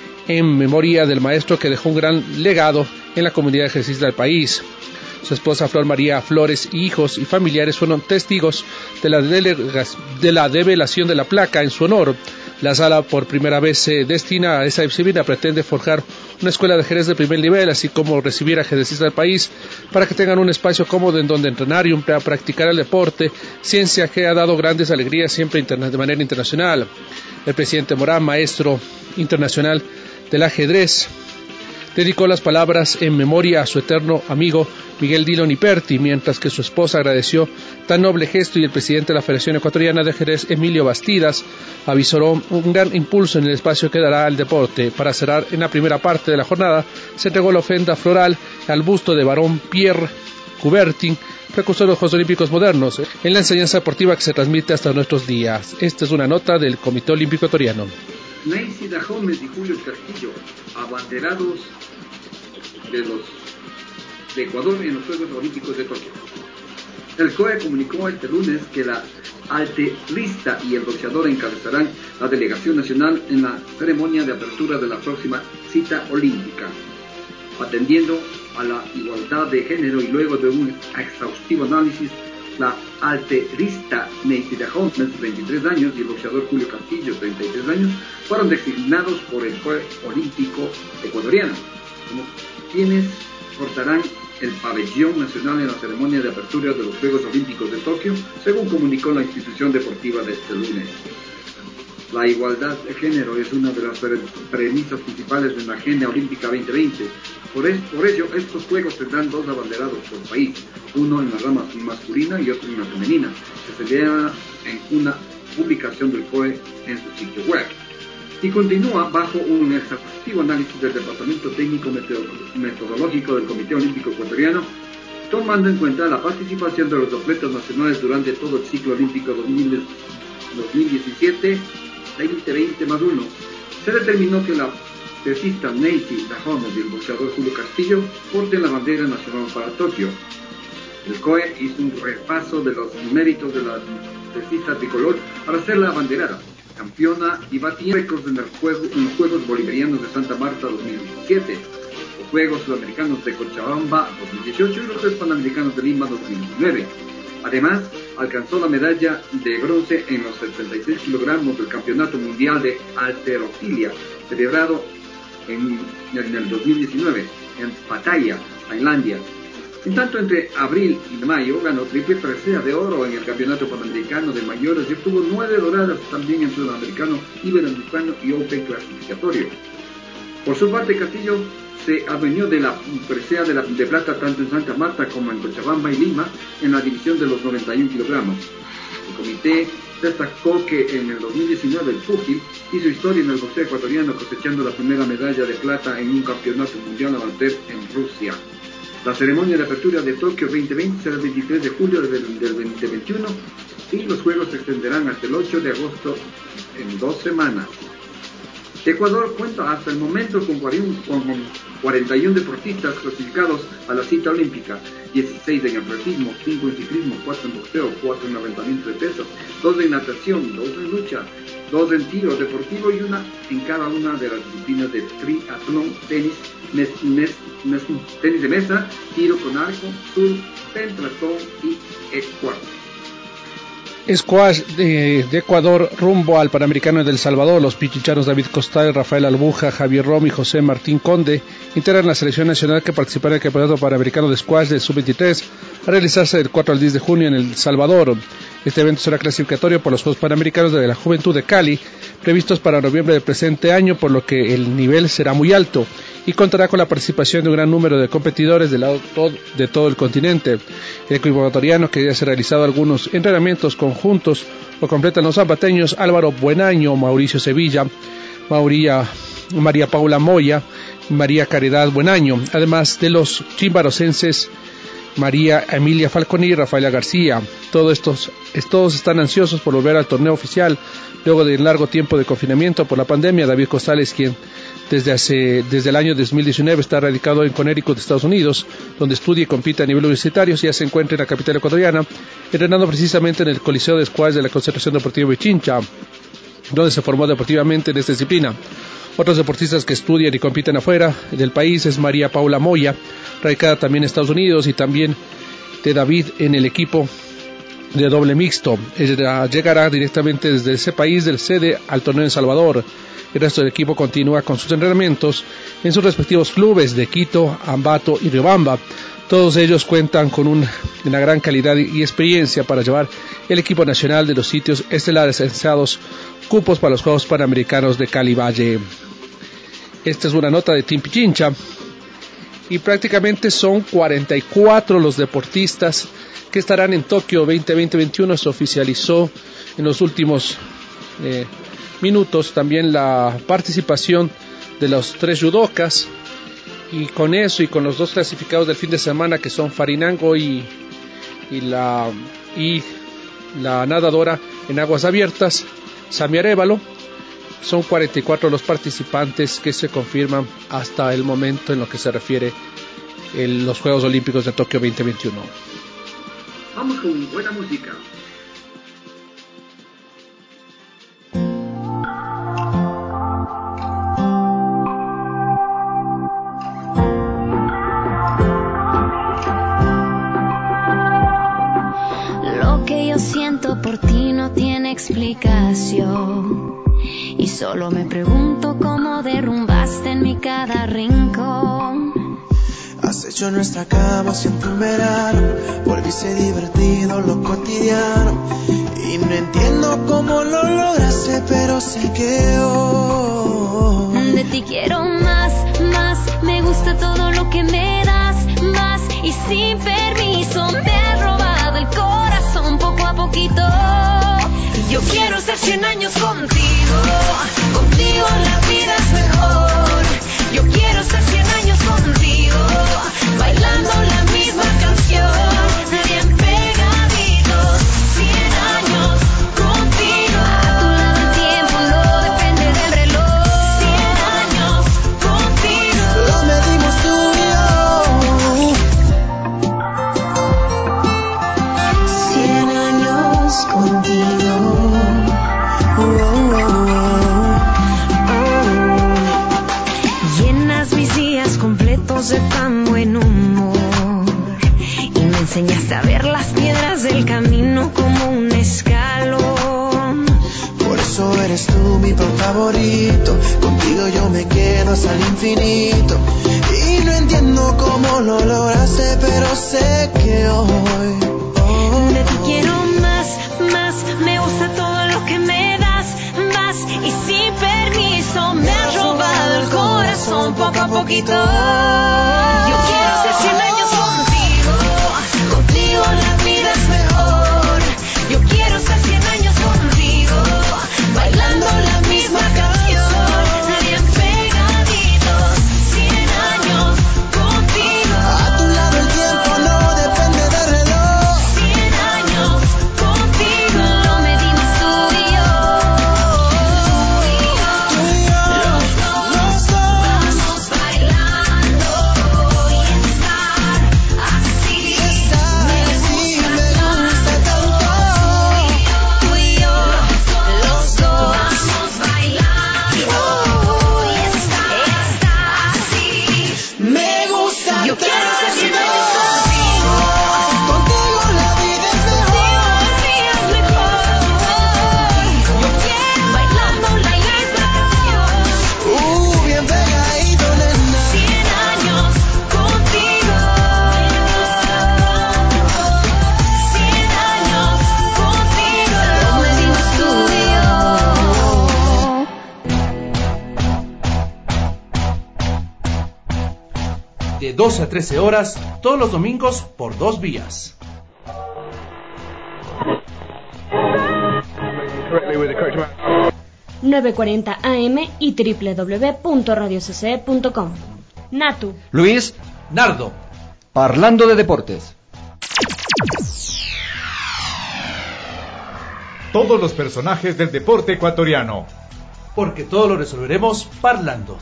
en memoria del maestro que dejó un gran legado en la comunidad ejercicista del país. Su esposa Flor María Flores y hijos y familiares fueron testigos de la, de la develación de la placa en su honor. La sala por primera vez se destina a esa disciplina, pretende forjar una escuela de ajedrez de primer nivel, así como recibir ajedrecistas del país para que tengan un espacio cómodo en donde entrenar y para practicar el deporte, ciencia que ha dado grandes alegrías siempre de manera internacional. El presidente Morán, maestro internacional del ajedrez, dedicó las palabras en memoria a su eterno amigo Miguel Dillon Iperti, mientras que su esposa agradeció tan noble gesto, y el presidente de la Federación Ecuatoriana de Ajedrez, Emilio Bastidas, avisoró un gran impulso en el espacio que dará al deporte. Para cerrar, en la primera parte de la jornada, se entregó la ofrenda floral al busto de Barón Pierre Coubertin, precursor de los Juegos Olímpicos modernos, en la enseñanza deportiva que se transmite hasta nuestros días. Esta es una nota del Comité Olímpico Ecuatoriano. Nancy Dahomes y Julio Castillo, abanderados de los de Ecuador en los Juegos Olímpicos de Tokio. El C O E comunicó este lunes que la altelista y el boxeador encabezarán la delegación nacional en la ceremonia de apertura de la próxima cita olímpica. Atendiendo a la igualdad de género y luego de un exhaustivo análisis la alterista Neisida Holmes, veintitrés años, y el boxeador Julio Castillo, treinta y tres años, fueron designados por el Juez Olímpico Ecuatoriano como quienes portarán el pabellón nacional en la ceremonia de apertura de los Juegos Olímpicos de Tokio, según comunicó la institución deportiva de este lunes. La igualdad de género es una de las premisas principales de la Agenda Olímpica veinte veinte. Por, es, por ello, estos Juegos tendrán dos abanderados por país, uno en la rama masculina y otro en la femenina, que se celebra en una publicación del C O E en su sitio web. Y continúa bajo un exhaustivo análisis del Departamento Técnico Metodológico del Comité Olímpico Ecuatoriano, tomando en cuenta la participación de los atletas nacionales durante todo el ciclo olímpico dos mil diecisiete veinte veinte más uno. Se determinó que la pesista Neisy Dajones y el boxeador Julio Castillo porten la bandera nacional para Tokio. El C O E hizo un repaso de los méritos de la pesista tricolor para ser la abanderada, campeona y batiendo récords en, el juego, en los Juegos Bolivarianos de Santa Marta dos mil diecisiete, los Juegos Sudamericanos de Cochabamba dos mil dieciocho y los Juegos Panamericanos de Lima dos mil diecinueve. Además, alcanzó la medalla de bronce en los setenta y seis kilogramos del Campeonato Mundial de Halterofilia, celebrado en, en el dos mil diecinueve en Pattaya, Tailandia. En tanto, entre abril y mayo ganó triple presea de oro en el Campeonato Panamericano de Mayores y obtuvo nueve doradas también en Sudamericano, Iberoamericano y Open clasificatorio. Por su parte, Castillo se adueñó de la presea de, la, de plata tanto en Santa Marta como en Cochabamba y Lima en la división de los noventa y un kilogramos. El comité destacó que en el dos mil diecinueve el púgil hizo historia en el boxeo ecuatoriano, cosechando la primera medalla de plata en un campeonato mundial amateur en Rusia. La ceremonia de apertura de Tokio veinte veinte será el veintitrés de julio del, del veinte veintiuno y los Juegos se extenderán hasta el ocho de agosto en dos semanas. Ecuador cuenta hasta el momento con cuarenta y uno deportistas clasificados a la cita olímpica, dieciséis en atletismo, cinco en ciclismo, cuatro en boxeo, cuatro en levantamiento de pesas, dos en natación, dos en lucha, dos en tiro deportivo y una en cada una de las disciplinas de triatlón, tenis, mes, mes, mes, tenis de mesa, tiro con arco, surf, pentathlon y squash. Squash de, de Ecuador rumbo al Panamericano de El Salvador. Los pichichanos David Costal, Rafael Albuja, Javier Rom y José Martín Conde integran la selección nacional que participará en el Campeonato Panamericano de Squash del sub veintitrés a realizarse del cuatro al diez de junio en El Salvador. Este evento será clasificatorio por los Juegos Panamericanos de la Juventud de Cali, previstos para noviembre del presente año, por lo que el nivel será muy alto y contará con la participación de un gran número de competidores de, lado todo, de todo el continente. El equipo ecuatoriano, que ya se ha realizado algunos entrenamientos conjuntos, lo completan los zapateños Álvaro Buenaño, Mauricio Sevilla, Mauría, María Paula Moya, María Caridad Buenaño, además de los chimbarocenses María Emilia Falconi y Rafaela García. Todos estos, todos están ansiosos por volver al torneo oficial luego de un largo tiempo de confinamiento por la pandemia. David Costales, quien desde hace desde el año dos mil diecinueve está radicado en Connecticut, Estados Unidos, donde estudia y compite a nivel universitario, ya se encuentra en la capital ecuatoriana, entrenando precisamente en el Coliseo de Squash de la Concentración Deportiva Pichincha, donde se formó deportivamente en esta disciplina. Otros deportistas que estudian y compiten afuera del país es María Paula Moya, radicada también en Estados Unidos, y también de David en el equipo de doble mixto. Ella llegará directamente desde ese país del sede al torneo en Salvador. El resto del equipo continúa con sus entrenamientos en sus respectivos clubes de Quito, Ambato y Riobamba. Todos ellos cuentan con un, una gran calidad y experiencia para llevar el equipo nacional de los sitios estelares ansiados cupos para los Juegos Panamericanos de Cali Valle. Esta es una nota de Team Pichincha y prácticamente son cuarenta y cuatro los deportistas que estarán en Tokio veinte veinte veintiuno. Se oficializó en los últimos eh, minutos también la participación de los tres judokas, y con eso y con los dos clasificados del fin de semana, que son Farinango y, y, la, y la nadadora en aguas abiertas Sami Arévalo, son cuarenta y cuatro los participantes que se confirman hasta el momento en lo que se refiere a los Juegos Olímpicos de Tokio veinte veintiuno. Vamos con buena música. explicación. Y solo me pregunto cómo derrumbaste en mi cada rincón. Has hecho nuestra cama siempre un verano, volviste divertido lo cotidiano. Y no entiendo cómo lo lograste, pero sé que hoy de ti quiero más, más. Me gusta todo lo que me das, más. Y sin permiso me has robado el corazón poco a poquito. Y yo quiero ser cien años contigo, contigo la vida es mejor. Yo quiero ser cien años contigo, bailando la misma canción, bien pegaditos, cien años contigo. A tu lado el tiempo no depende del reloj, cien años contigo. Los medimos tú y yo, cien años contigo. Oh, oh, oh, oh. Llenas mis días completos de tan buen humor y me enseñaste a ver las piedras del camino como un escalón. por eso eres tú mi pan favorito, contigo yo me quedo hasta el infinito. Y no entiendo cómo lo lograste, pero sé que hoy oh, de ti quiero más, más. Me gusta todo lo que me das, más. Y sin permiso me has robado el corazón poco a poquito. Yo quiero ser cien años contigo, contigo la vida es mejor. Yo quiero ser cien años contigo, bailando la misma canción, bien pegaditos, cien años contigo. a tu lado el tiempo no depende del reloj, cien años contigo, lo medimos tú y yo. tú y yo, los dos. Vamos bailando y estar así. Estar así me gusta tanto. Tú y yo, los dos. Vamos bailando y estar así. Me gusta Yo quiero ser cien tanto. años contigo, Contigo la vida es contigo mejor. el día es mejor. Yo quiero bailando la misma canción. Uh, bien pegadito, nena. Cien años contigo, cien años contigo, lo medimos tú y yo. De doce a trece horas, todos los domingos por dos vías. nueve cuarenta A M y doble u doble u doble u punto radio c c punto com. Natu. Luis, Nardo, parlando de deportes. Todos los personajes del deporte ecuatoriano. porque todo lo resolveremos parlando.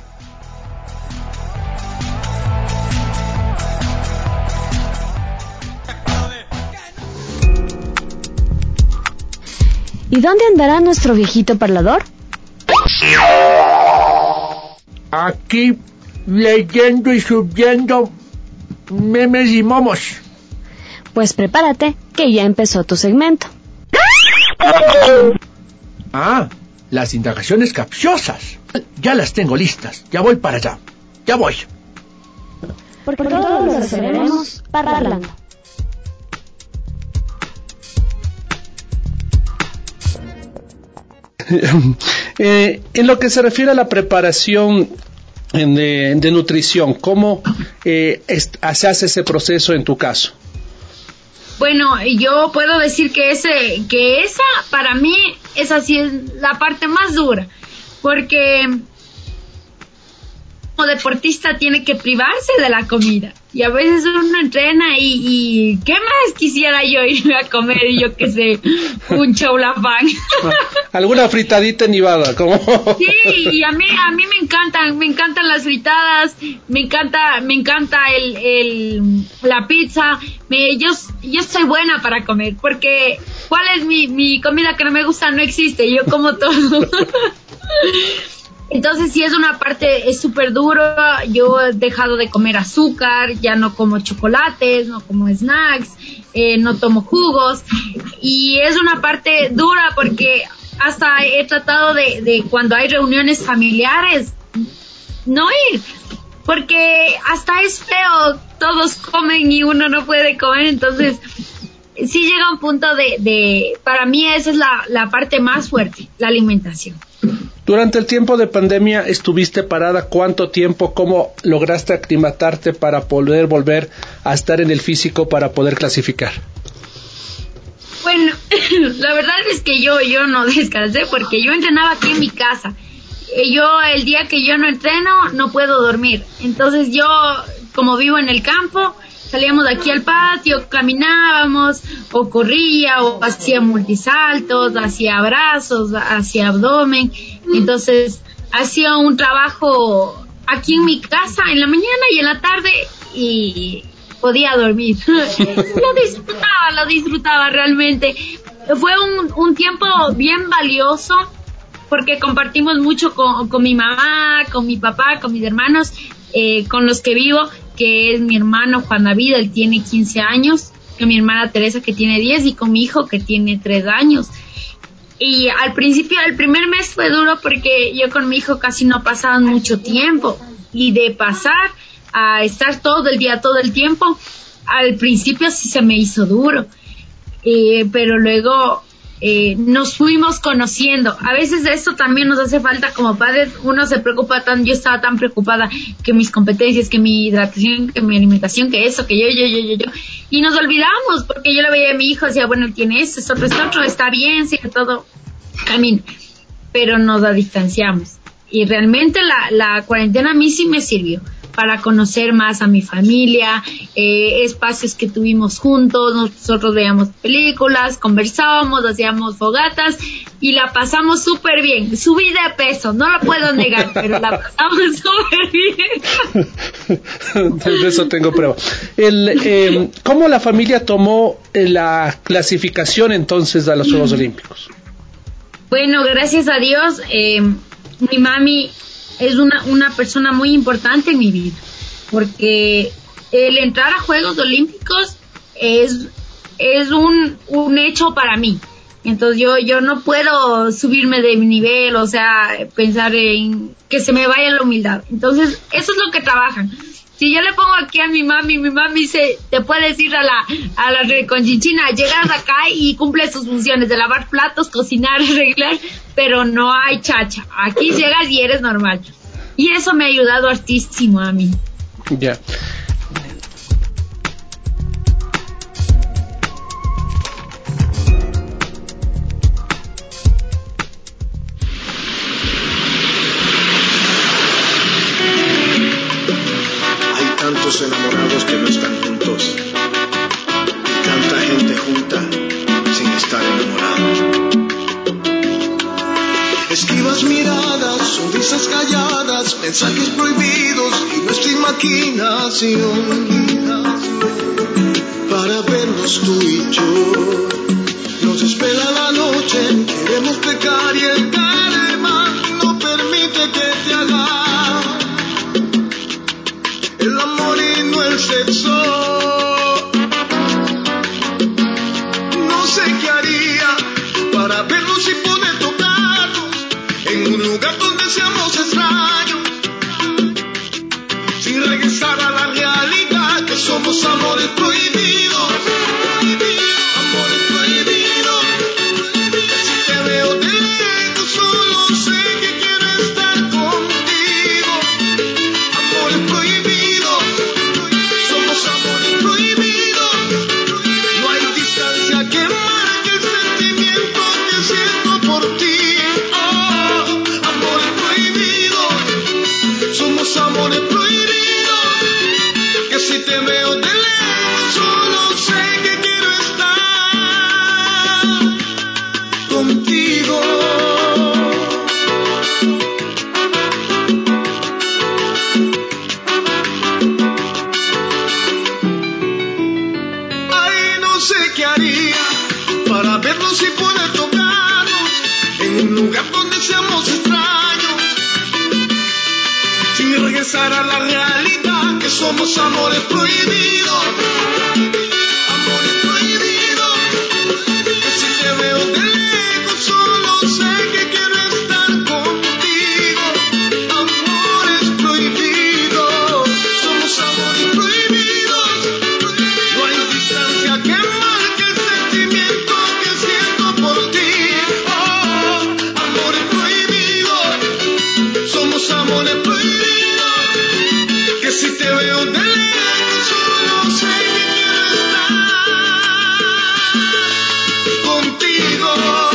¿Y dónde andará nuestro viejito parlador? Aquí, leyendo y subiendo memes y momos. Pues prepárate, que ya empezó tu segmento. Ah, las indagaciones capciosas. Ya las tengo listas. Ya voy para allá. Ya voy. Porque todos lo resolveremos parlando. eh, en lo que se refiere a la preparación de, de nutrición, ¿cómo eh, es, se hace ese proceso en tu caso? Bueno, yo puedo decir que ese, que esa para mí esa sí es la parte más dura, porque como deportista tiene que privarse de la comida y a veces uno entrena y, y ¿qué más quisiera yo irme a comer? Y yo qué sé, un chaulafán. ¿Alguna fritadita nevada? ¿Cómo? Sí, y a mí a mí me encantan, me encantan las fritadas, me encanta me encanta el, el la pizza. Me, yo yo soy buena para comer, porque ¿cuál es mi mi comida que no me gusta? No existe, yo como todo. Entonces sí es una parte, es súper duro. Yo he dejado de comer azúcar, ya no como chocolates, no como snacks, eh, no tomo jugos. Y es una parte dura porque hasta he tratado de, de cuando hay reuniones familiares, no ir. Porque hasta es feo, todos comen y uno no puede comer, entonces sí llega un punto de, de para mí esa es la, la parte más fuerte, la alimentación. Durante el tiempo de pandemia estuviste parada, ¿cuánto tiempo? ¿Cómo lograste aclimatarte para poder volver a estar en el físico para poder clasificar? Bueno, la verdad es que yo, yo no descansé porque yo entrenaba aquí en mi casa. Yo el día que yo no entreno no puedo dormir, entonces yo como vivo en el campo salíamos aquí al patio, caminábamos o corría o hacía multisaltos, hacía brazos, hacía abdomen, entonces hacía un trabajo aquí en mi casa en la mañana y en la tarde y podía dormir. Lo disfrutaba, lo disfrutaba realmente. Fue un, un tiempo bien valioso porque compartimos mucho con, con mi mamá, con mi papá, con mis hermanos, eh, con los que vivo, que es mi hermano Juan David, él tiene quince años, con mi hermana Teresa que tiene diez y con mi hijo que tiene tres años. Y al principio, el primer mes fue duro porque yo con mi hijo casi no pasaba mucho tiempo y de pasar a estar todo el día, todo el tiempo, al principio sí se me hizo duro, eh, pero luego eh, nos fuimos conociendo. A veces esto también nos hace falta como padres, uno se preocupa tan, yo estaba tan preocupada que mis competencias, que mi hidratación, que mi alimentación, que eso, que yo, yo, yo, yo, yo, y nos olvidamos porque yo le veía a mi hijo, decía, bueno, él tiene esto, esto, otro, esto, otro, está bien, sigue todo camino, pero nos distanciamos. Y realmente la, la cuarentena a mí sí me sirvió para conocer más a mi familia, eh, espacios que tuvimos juntos, nosotros veíamos películas, conversábamos, hacíamos fogatas y la pasamos súper bien. Subí de peso, no lo puedo negar, pero la pasamos súper bien. De eso tengo prueba. El, eh, ¿Cómo la familia tomó la clasificación entonces a los Juegos Olímpicos? Bueno, gracias a Dios, eh, mi mami es una, una persona muy importante en mi vida, porque el entrar a Juegos Olímpicos es, es un, un hecho para mí. Entonces yo, yo no puedo subirme de mi nivel, o sea, pensar en que se me vaya la humildad. Entonces eso es lo que trabajan. Si yo le pongo aquí a mi mami, mi mami se, te puedes ir a la, a la Reconchinchina, llegas acá y cumple sus funciones de lavar platos, cocinar, arreglar, pero no hay chacha. Aquí llegas y eres normal. Y eso me ha ayudado hartísimo a mí. Ya. Yeah. Tantos enamorados que no están juntos y tanta gente junta sin estar enamorados. Esquivas miradas, sonrisas calladas, mensajes prohibidos y nuestra imaginación para vernos tú y yo. Nos espera la noche, queremos pecar y el karma no permite que te hagas. El amor y no el sexo. No sé qué haría para vernos y poder tocarnos en un lugar donde seamos extraños, sin regresar a la realidad que somos amores prohibidos. Amores prohibidos. Si te veo de lejos solo sé que quiero estar contigo. Amores prohibidos. Amores prohibidos, no hay distancia que marque el sentimiento que siento por ti. Oh, amores prohibidos, somos amores prohibidos, que si te veo de lejos solo sé que quiero estar contigo. Para vernos y poder tocarnos en un lugar donde seamos extraños, cara la realidad, que somos amores prohibidos. Amores prohibidos. Que si te veo de lejos solo sé que quiero estar contigo. Amores prohibidos. Somos amores prohibidos. No hay distancia que marque el sentimiento que siento por ti. Oh, amores prohibidos. Somos amores prohibidos. Que si te veo de lejos solo sé que quiero estar contigo.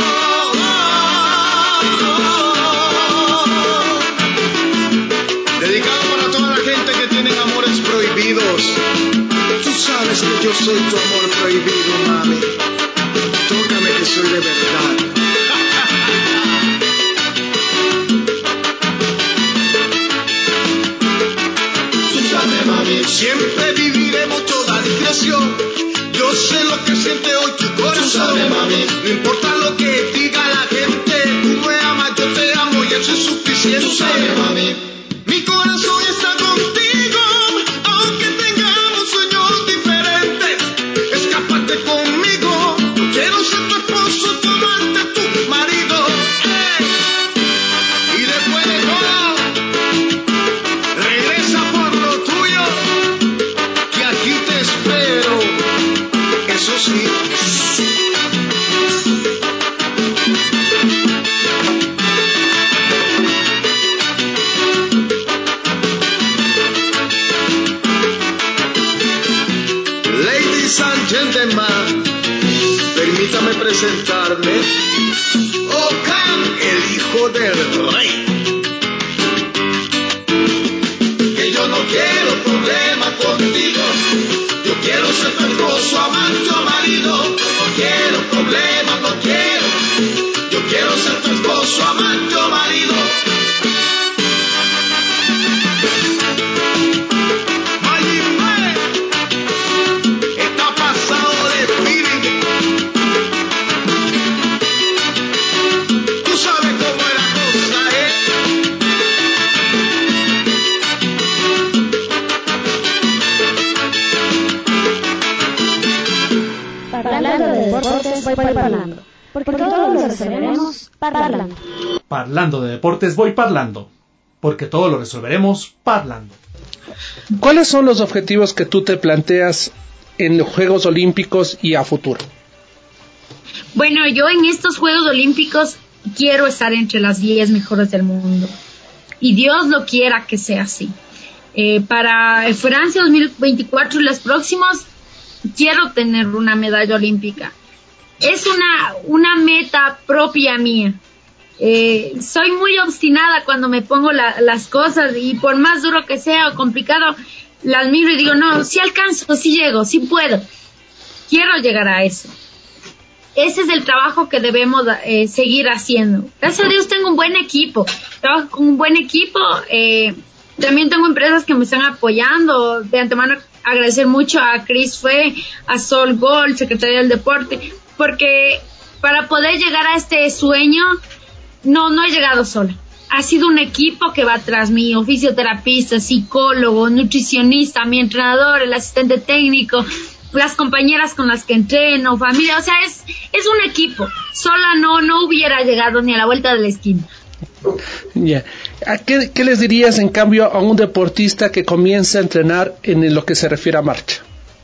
Dedicado para toda la gente que tiene amores prohibidos. Tú sabes que yo soy tu amor prohibido, mami. Tócame que soy de verdad. Tú sabes, mami, siempre viviremos toda discreción. Yo sé lo que siente hoy tu corazón. Tú sabes, mami, no importa lo que diga la gente. Tú me amas, yo te amo y eso es suficiente. Tú sabes, mami, mi corazón está contigo, aunque tengamos sueños diferentes. Escápate conmigo, yo quiero ser tu esposo, tomarte tu marido. Hey. Y después de todo, regresa por lo tuyo, que aquí te espero. Eso sí. Ladies and gentlemen, permítame presentarme. Okan, el hijo del rey. Que yo no quiero problema contigo. Yo quiero ser tu esposo, amante o marido. No quiero problema, no quiero. Yo quiero ser tu esposo, amante o marido. Mayimbe está pasado de feeling. Tú sabes cómo es la cosa, ¿eh? Parlando de deportes, voy parlando. Porque todo lo resolveremos parlando. Parlando de deportes voy parlando, porque todo lo resolveremos parlando. ¿Cuáles son los objetivos que tú te planteas en los Juegos Olímpicos y a futuro? Bueno, yo en estos Juegos Olímpicos quiero estar entre las diez mejores del mundo. Y Dios lo quiera que sea así. Eh, para Francia dos mil veinticuatro y los próximos, quiero tener una medalla olímpica. Es una, una meta propia mía. Eh, soy muy obstinada cuando me pongo la, las cosas, y por más duro que sea o complicado, las miro y digo, no, sí alcanzo, sí llego, sí puedo. Quiero llegar a eso. Ese es el trabajo que debemos eh, seguir haciendo. Gracias a Dios tengo un buen equipo. Trabajo con un buen equipo. Eh, también tengo empresas que me están apoyando. De antemano agradecer mucho a Chris Fue, a Sol Gold, Secretaría del Deporte, porque para poder llegar a este sueño, no, no he llegado sola. Ha sido un equipo que va atrás mío, fisioterapista, psicólogo, nutricionista, mi entrenador, el asistente técnico, las compañeras con las que entreno, familia, o sea, es, es un equipo. Sola no, no hubiera llegado ni a la vuelta de la esquina. Yeah. ¿A qué, ¿Qué les dirías en cambio a un deportista que comienza a entrenar en lo que se refiere a marcha?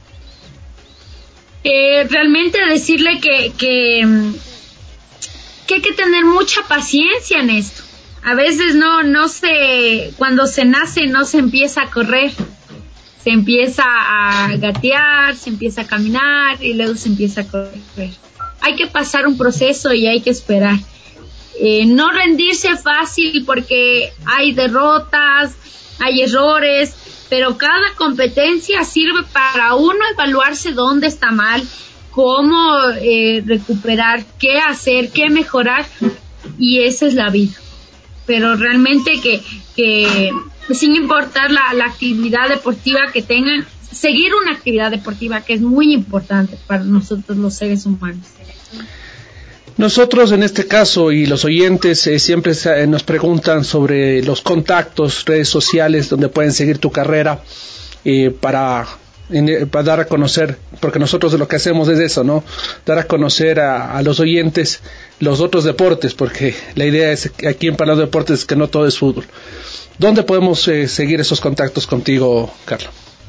Eh, realmente decirle que, que, que hay que tener mucha paciencia en esto. A veces no, no se, cuando se nace no se empieza a correr. Se empieza a gatear, se empieza a caminar y luego se empieza a correr. Hay que pasar un proceso y hay que esperar. Eh, no rendirse fácil porque hay derrotas, hay errores, pero cada competencia sirve para uno evaluarse dónde está mal, cómo eh, recuperar, qué hacer, qué mejorar, y esa es la vida. Pero realmente que, que sin importar la, la actividad deportiva que tengan, seguir una actividad deportiva que es muy importante para nosotros los seres humanos. Nosotros en este caso y los oyentes eh, siempre eh, nos preguntan sobre los contactos, redes sociales donde pueden seguir tu carrera eh, para, en, para dar a conocer, porque nosotros lo que hacemos es eso, ¿no? Dar a conocer a, a los oyentes los otros deportes, porque la idea es aquí en Parlando de Deportes que no todo es fútbol. ¿Dónde podemos eh, seguir esos contactos contigo, Carla?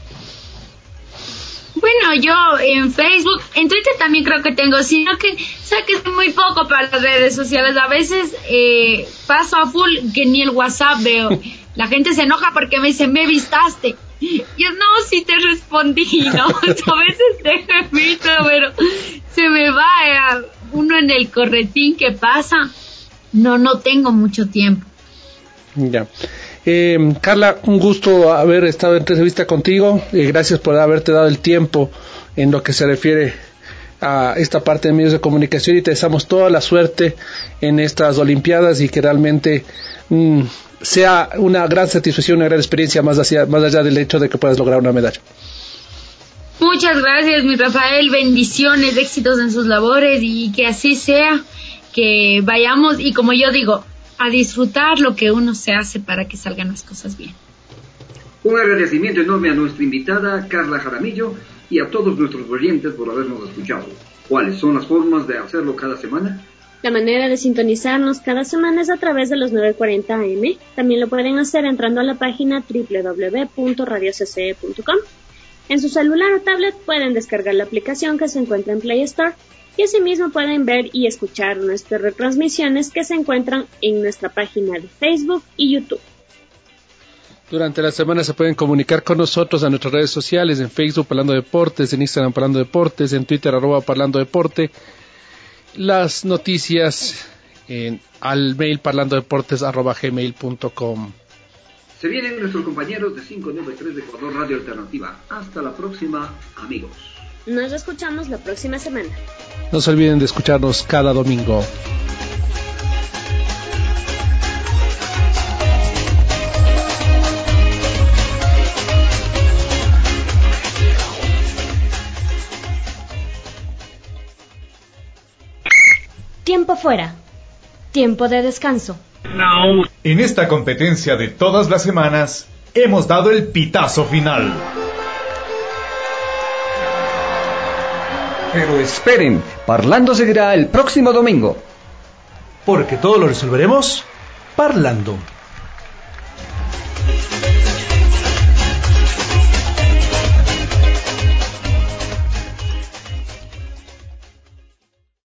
Bueno, yo en Facebook, en Twitter también creo que tengo, sino que, sé que es muy poco para las redes sociales. A veces eh, paso a full que ni el WhatsApp veo. La gente se enoja porque me dice, me vistaste. Yo no, sí te respondí, ¿no? A veces dejo visto, pero se me va eh, uno en el corretín que pasa. No, no tengo mucho tiempo. Ya. Eh, Carla, un gusto haber estado en entrevista contigo. Eh, gracias por haberte dado el tiempo en lo que se refiere a esta parte de medios de comunicación y te deseamos toda la suerte en estas Olimpiadas y que realmente mm, sea una gran satisfacción, una gran experiencia más, hacia, más allá del hecho de que puedas lograr una medalla. Muchas gracias, mi Rafael. Bendiciones, éxitos en sus labores y que así sea, que vayamos y como yo digo, a disfrutar lo que uno se hace para que salgan las cosas bien. Un agradecimiento enorme a nuestra invitada Carla Jaramillo y a todos nuestros oyentes por habernos escuchado. ¿Cuáles son las formas de hacerlo cada semana? La manera de sintonizarnos cada semana es a través de los nueve cuarenta A M. También lo pueden hacer entrando a la página doble u doble u doble u punto radio c c e punto com. En su celular o tablet pueden descargar la aplicación que se encuentra en Play Store y asimismo pueden ver y escuchar nuestras retransmisiones que se encuentran en nuestra página de Facebook y YouTube. Durante la semana se pueden comunicar con nosotros a nuestras redes sociales, en Facebook Parlando Deportes, en Instagram Parlando Deportes, en Twitter arroba Parlando Deporte, las noticias en, al mail parlandodeportes arroba gmail punto com. Se vienen nuestros compañeros de cinco noventa y tres de Ecuador Radio Alternativa. Hasta la próxima, amigos. Nos escuchamos la próxima semana. No se olviden de escucharnos cada domingo. Tiempo fuera. Tiempo de descanso. No. En esta competencia de todas las semanas, hemos dado el pitazo final. Pero esperen, Parlando seguirá el próximo domingo. Porque todo lo resolveremos parlando.